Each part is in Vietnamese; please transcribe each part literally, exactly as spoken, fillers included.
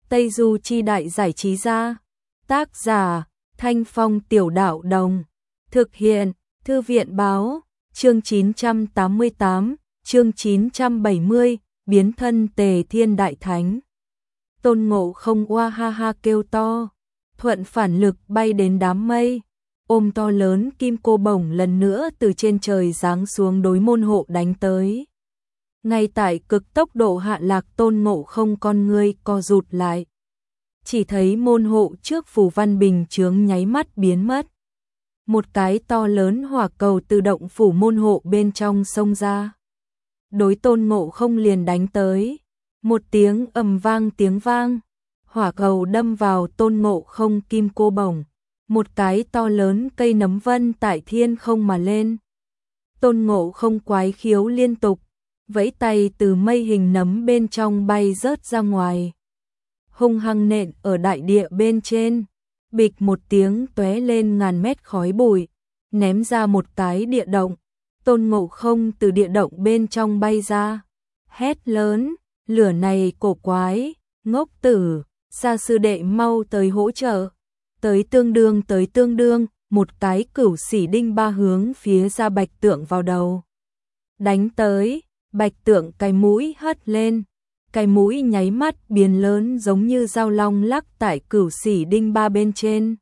Tây Du Chi Đại Giải Trí Gia. Tác giả Thanh Phong Tiểu Đạo Đồng. Thực hiện Thư viện Báo. Chương chín trăm tám mươi tám, chương chín trăm bảy mươi, biến thân Tề Thiên Đại Thánh. Tôn Ngộ Không oa ha ha kêu to, thuận phản lực bay đến đám mây, ôm to lớn kim cô bổng lần nữa từ trên trời giáng xuống đối môn hộ đánh tới. Ngay tại cực tốc độ hạ lạc, Tôn Ngộ Không con ngươi co rụt lại. Chỉ thấy môn hộ trước phù văn bình chướng nháy mắt biến mất. Một cái to lớn hỏa cầu tự động phủ môn hộ bên trong xông ra. Đối Tôn Ngộ Không liền đánh tới. Một tiếng ầm vang tiếng vang. Hỏa cầu đâm vào Tôn Ngộ Không kim cô bổng. Một cái to lớn cây nấm vân tại thiên không mà lên. Tôn Ngộ Không quái khiếu liên tục, vẫy tay từ mây hình nấm bên trong bay rớt ra ngoài. Hung hăng nện ở đại địa bên trên. Bịch một tiếng tóe lên ngàn mét khói bụi, ném ra một cái địa động. Tôn Ngộ Không từ địa động bên trong bay ra, hét lớn, lửa này cổ quái, ngốc tử, Sa sư đệ mau tới hỗ trợ. Tới tương đương tới tương đương, một cái cửu xỉ đinh ba hướng phía ra Bạch Tượng vào đầu. Đánh tới, Bạch Tượng cái mũi hất lên. Cái mũi nháy mắt biến lớn giống như dao long lắc tại cửu xỉ đinh ba bên trên.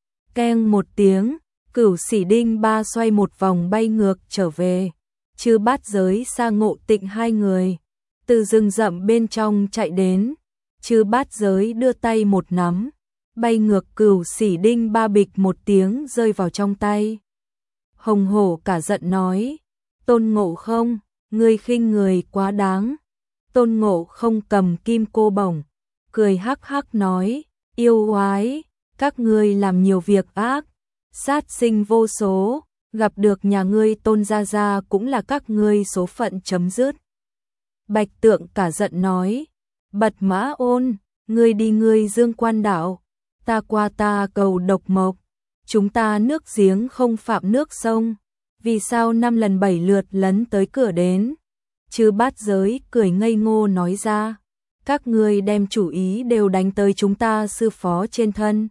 Keng một tiếng, cửu xỉ đinh ba xoay một vòng bay ngược trở về. Chư Bát Giới Sa Ngộ Tịnh hai người từ rừng rậm bên trong chạy đến. Chư Bát Giới đưa tay một nắm, bay ngược cửu xỉ đinh ba, bịch một tiếng rơi vào trong tay. Hồng Hổ cả giận nói, Tôn Ngộ Không, ngươi khinh người quá đáng. Tôn Ngộ Không cầm kim cô bổng, cười hắc hắc nói, yêu oái, các ngươi làm nhiều việc ác, sát sinh vô số, gặp được nhà ngươi Tôn gia gia cũng là các ngươi số phận chấm dứt. Bạch Tượng cả giận nói, Bật Mã Ôn, ngươi đi ngươi Dương Quan đảo, ta qua ta cầu độc mộc, chúng ta nước giếng không phạm nước sông, vì sao năm lần bảy lượt lấn tới cửa đến? Chư Bát Giới cười ngây ngô nói ra, các ngươi đem chủ ý đều đánh tới chúng ta sư phó trên thân,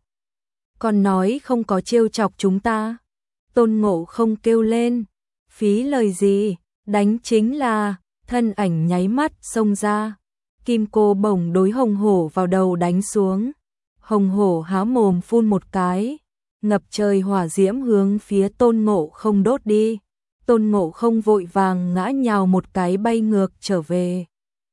còn nói không có trêu chọc chúng ta. Tôn Ngộ Không kêu lên, phí lời gì, đánh chính là, thân ảnh nháy mắt xông ra, kim cô bổng đối Hồng Hổ vào đầu đánh xuống. Hồng Hổ há mồm phun một cái, ngập trời hỏa diễm hướng phía Tôn Ngộ Không đốt đi. Tôn Ngộ Không vội vàng ngã nhào một cái bay ngược trở về.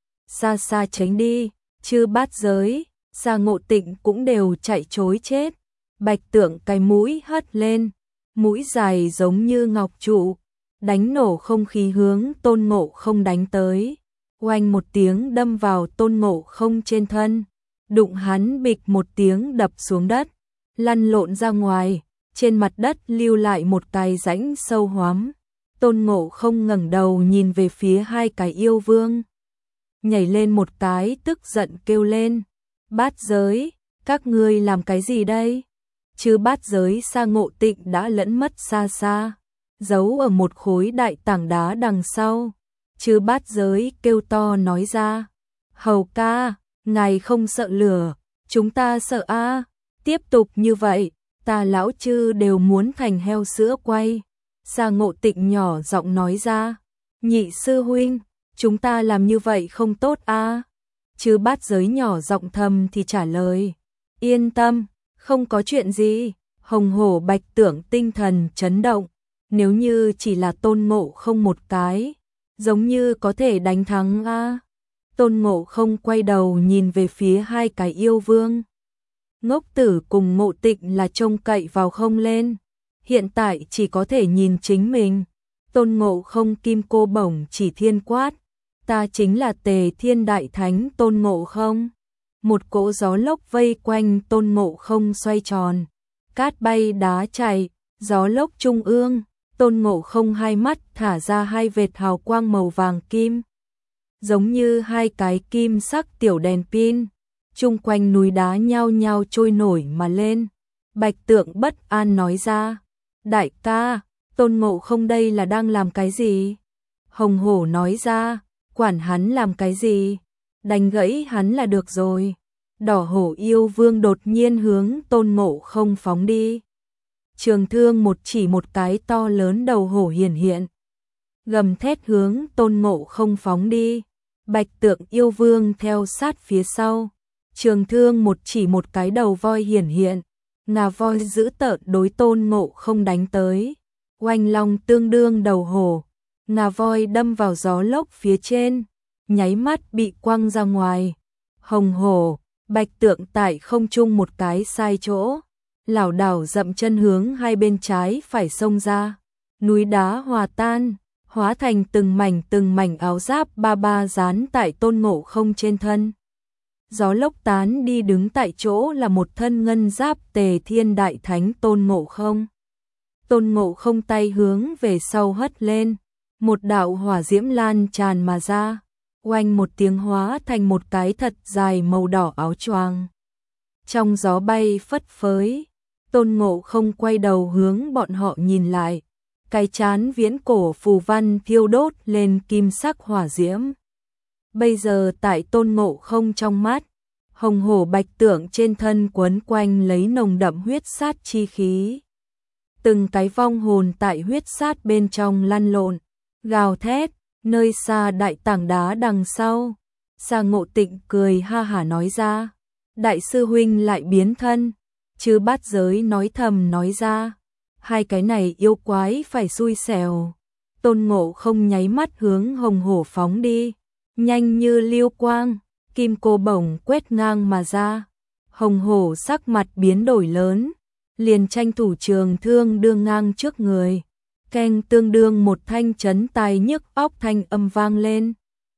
Xa xa tránh đi, Chư Bát Giới, Sa Ngộ Tịnh cũng đều chạy trối chết. Bạch Tượng cái mũi hất lên, mũi dài giống như ngọc trụ, đánh nổ không khí hướng Tôn Ngộ Không đánh tới. Oanh một tiếng đâm vào Tôn Ngộ Không trên thân, đụng hắn bịch một tiếng đập xuống đất, lăn lộn ra ngoài, trên mặt đất lưu lại một cái rãnh sâu hoắm. Tôn Ngộ Không ngẩng đầu nhìn về phía hai cái yêu vương, nhảy lên một cái tức giận kêu lên, Bát Giới, các ngươi làm cái gì đây? Chứ Bát Giới Sa Ngộ Tịnh đã lẫn mất xa xa, giấu ở một khối đại tảng đá đằng sau. Chứ Bát Giới kêu to nói ra, hầu ca, ngài không sợ lửa, chúng ta sợ a. À. Tiếp tục như vậy, ta lão chư đều muốn thành heo sữa quay. Sa Ngộ Tịnh nhỏ giọng nói ra, nhị sư huynh, chúng ta làm như vậy không tốt a. À. Chứ Bát Giới nhỏ giọng thầm thì trả lời, yên tâm, không có chuyện gì. Hồng Hổ Bạch Tượng tinh thần chấn động, nếu như chỉ là Tôn Ngộ Không một cái, giống như có thể đánh thắng a. À. Tôn Ngộ Không quay đầu nhìn về phía hai cái yêu vương. Ngốc Tử cùng Ngộ Tịnh là trông cậy vào không lên, hiện tại chỉ có thể nhìn chính mình. Tôn Ngộ Không kim cô bổng chỉ thiên quát, ta chính là Tề Thiên Đại Thánh Tôn Ngộ Không. Một cỗ gió lốc vây quanh Tôn Ngộ Không xoay tròn, cát bay đá chạy, gió lốc trung ương, Tôn Ngộ Không hai mắt thả ra hai vệt hào quang màu vàng kim, giống như hai cái kim sắc tiểu đèn pin, chung quanh núi đá nhao nhao trôi nổi mà lên. Bạch Tượng bất an nói ra, đại ca, Tôn Ngộ Không đây là đang làm cái gì? Hồng Hổ nói ra, quản hắn làm cái gì, đánh gãy hắn là được rồi. Đỏ hổ yêu vương đột nhiên hướng Tôn Ngộ Không phóng đi. Trường thương một chỉ một cái to lớn đầu hổ hiển hiện, gầm thét hướng Tôn Ngộ Không phóng đi. Bạch Tượng yêu vương theo sát phía sau, trường thương một chỉ một cái đầu voi hiển hiện, ngà voi dữ tợn đối Tôn Ngộ Không đánh tới. Oanh long tương đương đầu hổ, ngà voi đâm vào gió lốc phía trên, nháy mắt bị quăng ra ngoài. Hồng hổ, Bạch Tượng tại không trung một cái sai chỗ, lảo đảo dậm chân hướng hai bên trái phải xông ra. Núi đá hòa tan, hóa thành từng mảnh từng mảnh áo giáp ba ba dán tại Tôn Ngộ Không trên thân. Gió lốc tán đi, đứng tại chỗ là một thân ngân giáp Tề Thiên Đại Thánh Tôn Ngộ Không. Tôn Ngộ Không tay hướng về sau hất lên, một đạo hỏa diễm lan tràn mà ra, oanh một tiếng hóa thành một cái thật dài màu đỏ áo choàng. Trong gió bay phất phới, Tôn Ngộ Không quay đầu hướng bọn họ nhìn lại, cái chán viễn cổ phù văn thiêu đốt lên kim sắc hỏa diễm. Bây giờ tại Tôn Ngộ Không trong mắt, hồng hổ Bạch Tượng trên thân quấn quanh lấy nồng đậm huyết sát chi khí. Từng cái vong hồn tại huyết sát bên trong lăn lộn, gào thét. Nơi xa đại tảng đá đằng sau, Sa Ngộ Tịnh cười ha hả nói ra, đại sư huynh lại biến thân. Chư Bát Giới nói thầm nói ra, hai cái này yêu quái phải xui xẻo. Tôn Ngộ Không nháy mắt hướng hồng hổ phóng đi, nhanh như lưu quang, kim cô bổng quét ngang mà ra. Hồng hổ sắc mặt biến đổi lớn, liền tranh thủ trường thương đưa ngang trước người. Keng, tương đương một thanh chấn tai nhức óc thanh âm vang lên.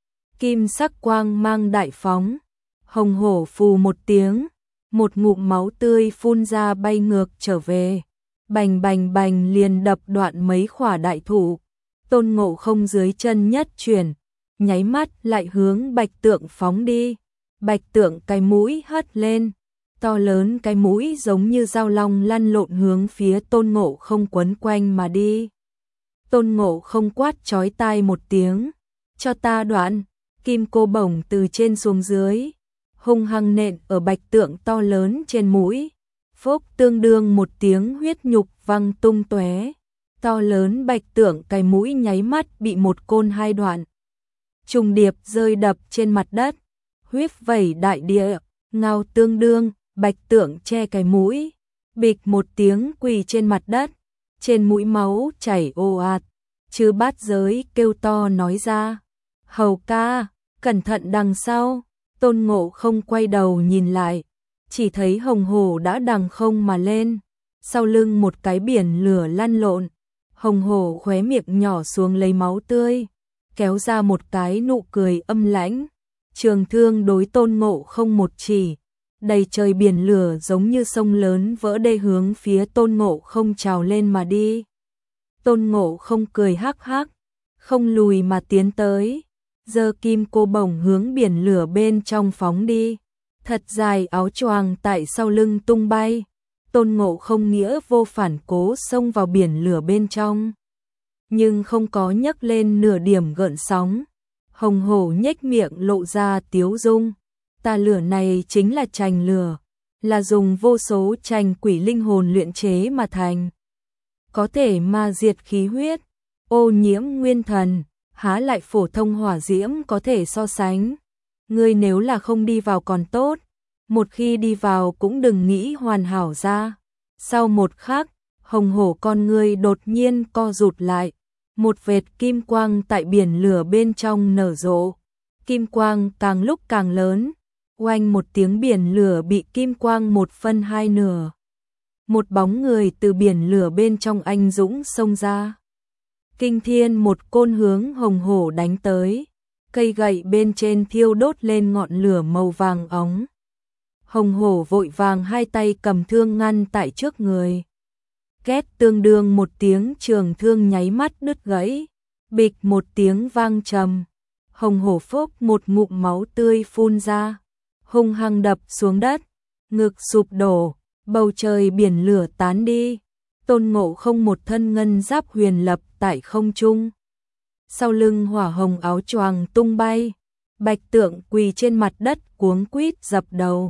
Kim sắc quang mang đại phóng, hồng hổ phù một tiếng, một ngụm máu tươi phun ra bay ngược trở về. Bành bành bành liền đập đoạn mấy khỏa đại thụ. Tôn Ngộ Không dưới chân nhất chuyển, nháy mắt lại hướng Bạch Tượng phóng đi. Bạch Tượng cái mũi hất lên, to lớn cái mũi giống như dao long lăn lộn hướng phía Tôn Ngộ Không quấn quanh mà đi. Tôn Ngộ Không quát chói tai một tiếng, cho ta đoạn. Kim cô bổng từ trên xuống dưới, hung hăng nện ở Bạch Tượng to lớn trên mũi. Phốc, tương đương một tiếng huyết nhục văng tung tóe. To lớn Bạch Tượng cái mũi nháy mắt bị một côn hai đoạn, trùng điệp rơi đập trên mặt đất, huyết vẩy đại địa. Ngao tương đương, Bạch Tượng che cái mũi, bịch một tiếng quỳ trên mặt đất, trên mũi máu chảy ồ ạt. Chư Bát Giới kêu to nói ra, hầu ca, cẩn thận đằng sau. Tôn Ngộ Không quay đầu nhìn lại, chỉ thấy hồng hổ đã đằng không mà lên, sau lưng một cái biển lửa lăn lộn. Hồng hổ khóe miệng nhỏ xuống lấy máu tươi, kéo ra một cái nụ cười âm lãnh. Trường thương đối Tôn Ngộ Không một chỉ, đầy trời biển lửa giống như sông lớn vỡ đê hướng phía Tôn Ngộ Không trào lên mà đi. Tôn Ngộ Không cười hắc hắc, không lùi mà tiến tới, giơ kim cô bổng hướng biển lửa bên trong phóng đi. Thật dài áo choàng tại sau lưng tung bay, Tôn Ngộ Không nghĩa vô phản cố xông vào biển lửa bên trong, nhưng không có nhấc lên nửa điểm gợn sóng. Hồng hổ nhếch miệng lộ ra tiếu dung, ta lửa này chính là trành lửa, là dùng vô số trành quỷ linh hồn luyện chế mà thành, có thể ma diệt khí huyết, ô nhiễm nguyên thần, há lại phổ thông hỏa diễm có thể so sánh. Ngươi nếu là không đi vào còn tốt, một khi đi vào cũng đừng nghĩ hoàn hảo ra. Sau một khắc, hồng hổ con ngươi đột nhiên co rụt lại, một vệt kim quang tại biển lửa bên trong nở rộ. Kim quang càng lúc càng lớn, oanh một tiếng biển lửa bị kim quang một phân hai nửa. Một bóng người từ biển lửa bên trong anh dũng xông ra. Kinh thiên một côn hướng hồng hổ đánh tới, cây gậy bên trên thiêu đốt lên ngọn lửa màu vàng óng. Hồng hổ vội vàng hai tay cầm thương ngăn tại trước người. Két, tương đương một tiếng trường thương nháy mắt đứt gãy, bịch một tiếng vang trầm. Hồng hổ phốc một ngụm máu tươi phun ra, hung hăng đập xuống đất, ngực sụp đổ, bầu trời biển lửa tán đi. Tôn Ngộ Không một thân ngân giáp huyền lập tại không trung, sau lưng hỏa hồng áo choàng tung bay. Bạch Tượng quỳ trên mặt đất cuống quýt dập đầu,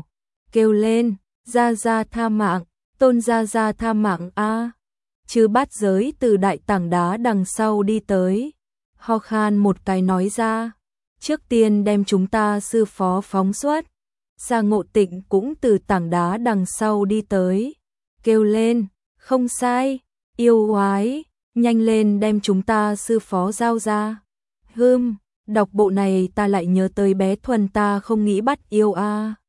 kêu lên, gia gia tha mạng, Tôn gia gia tha mạng a. Chư bát giới từ đại tảng đá đằng sau đi tới, ho khan một cái nói ra, trước tiên đem chúng ta sư phó phóng xuất. Gia Ngộ Tịnh cũng từ tảng đá đằng sau đi tới, kêu lên, không sai, yêu quái, nhanh lên đem chúng ta sư phó giao ra. Hừm, đọc bộ này ta lại nhớ tới bé Thuần ta không nghĩ bắt yêu a.